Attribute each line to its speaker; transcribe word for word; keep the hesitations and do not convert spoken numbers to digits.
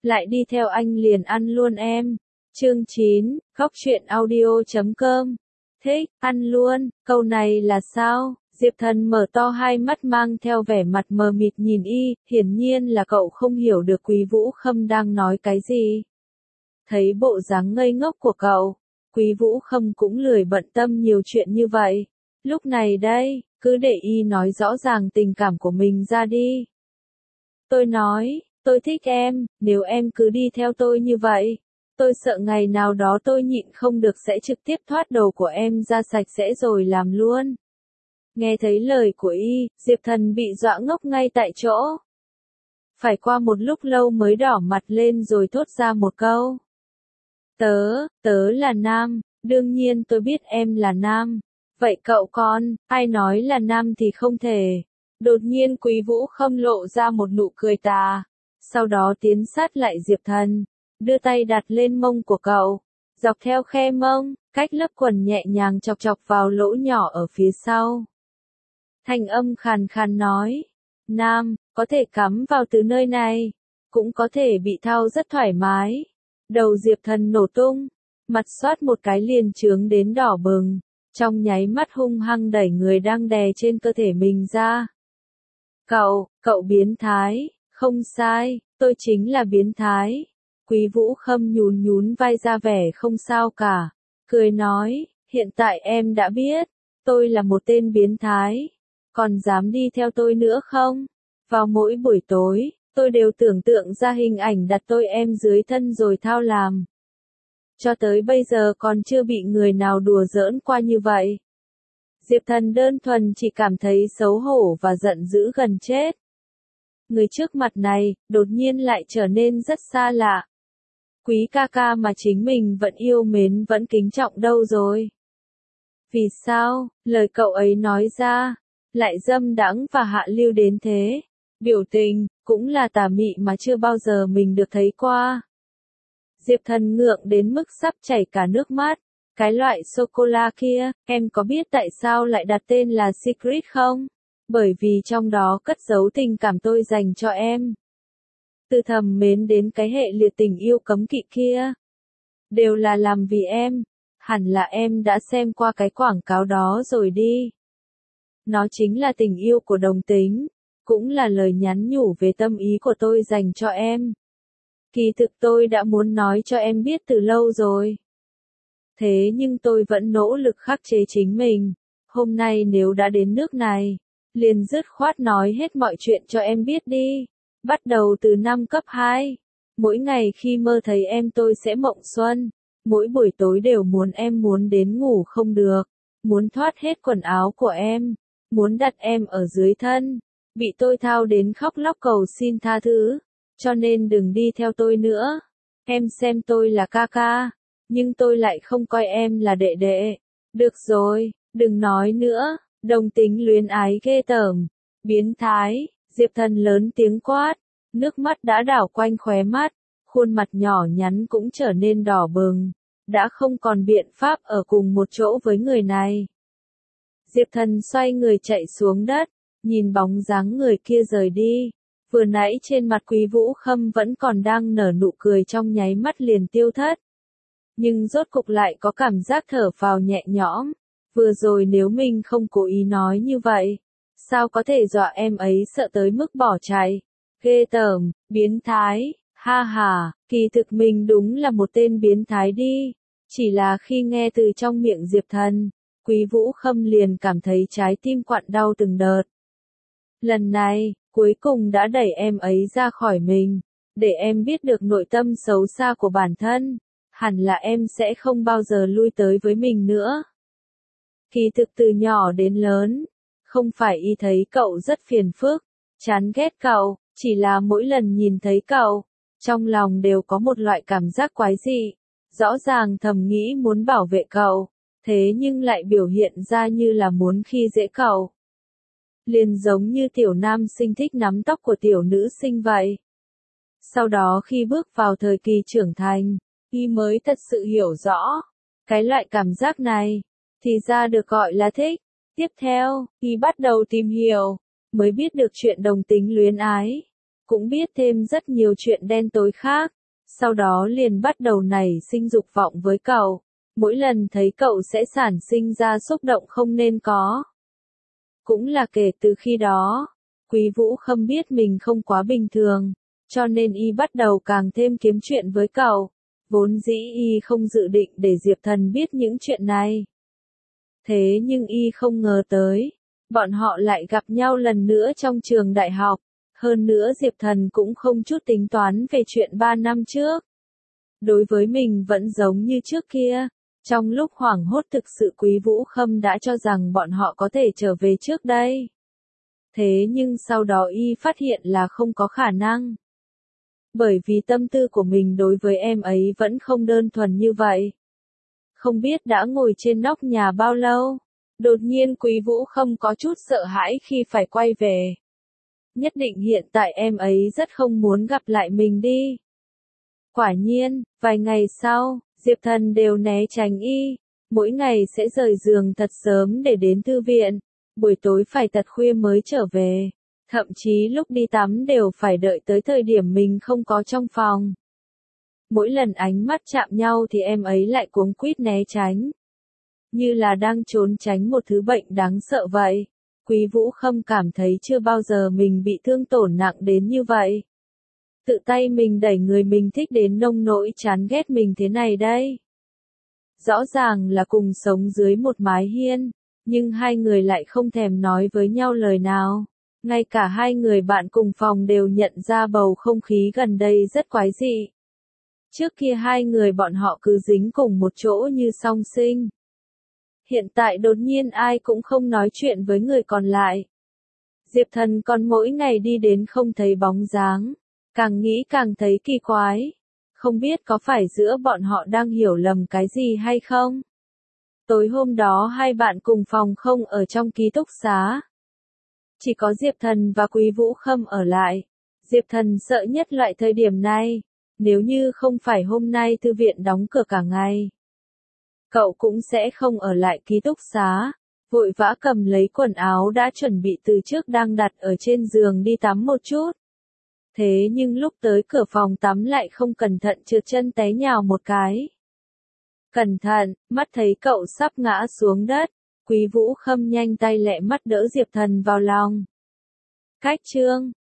Speaker 1: lại đi theo anh liền ăn luôn em. Chương chín, góc truyện audio chấm com. Thích, ăn luôn, câu này là sao? Diệp Thần mở to hai mắt mang theo vẻ mặt mờ mịt nhìn y, hiển nhiên là cậu không hiểu được Quý Vũ Khâm đang nói cái gì. Thấy bộ dáng ngây ngốc của cậu, Quý Vũ Khâm cũng lười bận tâm nhiều chuyện như vậy. Lúc này đây, cứ để y nói rõ ràng tình cảm của mình ra đi. Tôi nói, tôi thích em, nếu em cứ đi theo tôi như vậy, tôi sợ ngày nào đó tôi nhịn không được sẽ trực tiếp thoát đầu của em ra sạch sẽ rồi làm luôn. Nghe thấy lời của y, Diệp Thần bị dọa ngốc ngay tại chỗ. Phải qua một lúc lâu mới đỏ mặt lên rồi thốt ra một câu. Tớ, tớ là nam, đương nhiên tôi biết em là nam. Vậy cậu con, ai nói là nam thì không thể. Đột nhiên Quý Vũ Khâm lộ ra một nụ cười tà. Sau đó tiến sát lại Diệp Thần, đưa tay đặt lên mông của cậu, dọc theo khe mông, cách lớp quần nhẹ nhàng chọc chọc vào lỗ nhỏ ở phía sau. Thanh âm khàn khàn nói, nam, có thể cắm vào từ nơi này, cũng có thể bị thao rất thoải mái. Đầu Diệp Thần nổ tung, mặt xoát một cái liền trướng đến đỏ bừng, trong nháy mắt hung hăng đẩy người đang đè trên cơ thể mình ra. Cậu, cậu biến thái, không sai, tôi chính là biến thái. Quý Vũ Khâm nhún nhún vai ra vẻ không sao cả, cười nói, hiện tại em đã biết, tôi là một tên biến thái, còn dám đi theo tôi nữa không? Vào mỗi buổi tối, tôi đều tưởng tượng ra hình ảnh đặt tôi em dưới thân rồi thao làm. Cho tới bây giờ còn chưa bị người nào đùa giỡn qua như vậy. Diệp Thần đơn thuần chỉ cảm thấy xấu hổ và giận dữ gần chết. Người trước mặt này, đột nhiên lại trở nên rất xa lạ. Quý ca ca mà chính mình vẫn yêu mến vẫn kính trọng đâu rồi? Vì sao, lời cậu ấy nói ra, lại dâm đãng và hạ lưu đến thế? Biểu tình, cũng là tà mị mà chưa bao giờ mình được thấy qua. Diệp Thần ngượng đến mức sắp chảy cả nước mắt. Cái loại sô-cô-la kia, em có biết tại sao lại đặt tên là Secret không? Bởi vì trong đó cất giấu tình cảm tôi dành cho em. Từ thầm mến đến cái hệ liệt tình yêu cấm kỵ kia. Đều là làm vì em. Hẳn là em đã xem qua cái quảng cáo đó rồi đi. Nó chính là tình yêu của đồng tính. Cũng là lời nhắn nhủ về tâm ý của tôi dành cho em. Kỳ thực tôi đã muốn nói cho em biết từ lâu rồi. Thế nhưng tôi vẫn nỗ lực khắc chế chính mình. Hôm nay nếu đã đến nước này, liền dứt khoát nói hết mọi chuyện cho em biết đi. Bắt đầu từ năm cấp hai, mỗi ngày khi mơ thấy em tôi sẽ mộng xuân. Mỗi buổi tối đều muốn em muốn đến ngủ không được. Muốn thoát hết quần áo của em. Muốn đặt em ở dưới thân. Bị tôi thao đến khóc lóc cầu xin tha thứ. Cho nên đừng đi theo tôi nữa. Em xem tôi là ca ca. Nhưng tôi lại không coi em là đệ đệ. Được rồi, đừng nói nữa, đồng tính luyến ái ghê tởm, biến thái, Diệp Thần lớn tiếng quát, nước mắt đã đảo quanh khóe mắt, khuôn mặt nhỏ nhắn cũng trở nên đỏ bừng, đã không còn biện pháp ở cùng một chỗ với người này. Diệp Thần xoay người chạy xuống đất, nhìn bóng dáng người kia rời đi, vừa nãy trên mặt Quý Vũ Khâm vẫn còn đang nở nụ cười trong nháy mắt liền tiêu thất. Nhưng rốt cục lại có cảm giác thở phào nhẹ nhõm, vừa rồi nếu mình không cố ý nói như vậy, sao có thể dọa em ấy sợ tới mức bỏ chạy, ghê tởm, biến thái, ha ha, kỳ thực mình đúng là một tên biến thái đi, chỉ là khi nghe từ trong miệng Diệp Thần, Quý Vũ Khâm liền cảm thấy trái tim quặn đau từng đợt. Lần này, cuối cùng đã đẩy em ấy ra khỏi mình, để em biết được nội tâm xấu xa của bản thân. Hẳn là em sẽ không bao giờ lui tới với mình nữa. Kỳ thực từ nhỏ đến lớn, không phải y thấy cậu rất phiền phức, chán ghét cậu, chỉ là mỗi lần nhìn thấy cậu, trong lòng đều có một loại cảm giác quái dị, rõ ràng thầm nghĩ muốn bảo vệ cậu, thế nhưng lại biểu hiện ra như là muốn khi dễ cậu. Liền giống như tiểu nam sinh thích nắm tóc của tiểu nữ sinh vậy. Sau đó khi bước vào thời kỳ trưởng thành, y mới thật sự hiểu rõ, cái loại cảm giác này, thì ra được gọi là thích. Tiếp theo, y bắt đầu tìm hiểu, mới biết được chuyện đồng tính luyến ái. cũng biết thêm rất nhiều chuyện đen tối khác, sau đó liền bắt đầu nảy sinh dục vọng với cậu, mỗi lần thấy cậu sẽ sản sinh ra xúc động không nên có. Cũng là kể từ khi đó, Quý Vũ Khâm biết mình không quá bình thường, cho nên y bắt đầu càng thêm kiếm chuyện với cậu, vốn dĩ y không dự định để Diệp Thần biết những chuyện này. Thế nhưng y không ngờ tới, bọn họ lại gặp nhau lần nữa trong trường đại học, hơn nữa Diệp Thần cũng không chút tính toán về chuyện ba năm trước. Đối với mình vẫn giống như trước kia, trong lúc hoảng hốt thực sự Quý Vũ Khâm đã cho rằng bọn họ có thể trở về trước đây. Thế nhưng sau đó y phát hiện là không có khả năng. Bởi vì tâm tư của mình đối với em ấy vẫn không đơn thuần như vậy. Không biết đã ngồi trên nóc nhà bao lâu, đột nhiên Quý Vũ Khâm có chút sợ hãi khi phải quay về. Nhất định hiện tại em ấy rất không muốn gặp lại mình đi. Quả nhiên, vài ngày sau, Diệp Thần đều né tránh y, mỗi ngày sẽ rời giường thật sớm để đến thư viện, buổi tối phải thật khuya mới trở về, thậm chí lúc đi tắm đều phải đợi tới thời điểm mình không có trong phòng. Mỗi lần ánh mắt chạm nhau thì em ấy lại cuống quýt né tránh, như là đang trốn tránh một thứ bệnh đáng sợ vậy. Quý Vũ Khâm cảm thấy chưa bao giờ mình bị thương tổn nặng đến như vậy. Tự tay mình đẩy người mình thích đến nông nỗi chán ghét mình thế này đây. Rõ ràng là cùng sống dưới một mái hiên, nhưng hai người lại không thèm nói với nhau lời nào. Ngay cả hai người bạn cùng phòng đều nhận ra bầu không khí gần đây rất quái dị. Trước kia hai người bọn họ cứ dính cùng một chỗ như song sinh. Hiện tại đột nhiên ai cũng không nói chuyện với người còn lại. Diệp Thần còn mỗi ngày đi đến không thấy bóng dáng, càng nghĩ càng thấy kỳ quái. Không biết có phải giữa bọn họ đang hiểu lầm cái gì hay không? Tối hôm đó hai bạn cùng phòng không ở trong ký túc xá. Chỉ có Diệp Thần và Quý Vũ Khâm ở lại. Diệp Thần sợ nhất loại thời điểm này, nếu như không phải hôm nay thư viện đóng cửa cả ngày. Cậu cũng sẽ không ở lại ký túc xá, vội vã cầm lấy quần áo đã chuẩn bị từ trước đang đặt ở trên giường đi tắm một chút. Thế nhưng lúc tới cửa phòng tắm lại không cẩn thận trượt chân té nhào một cái. Cẩn thận, mắt thấy cậu sắp ngã xuống đất, Quý Vũ Khâm nhanh tay lẹ mắt đỡ Diệp Thần vào lòng. Cách chương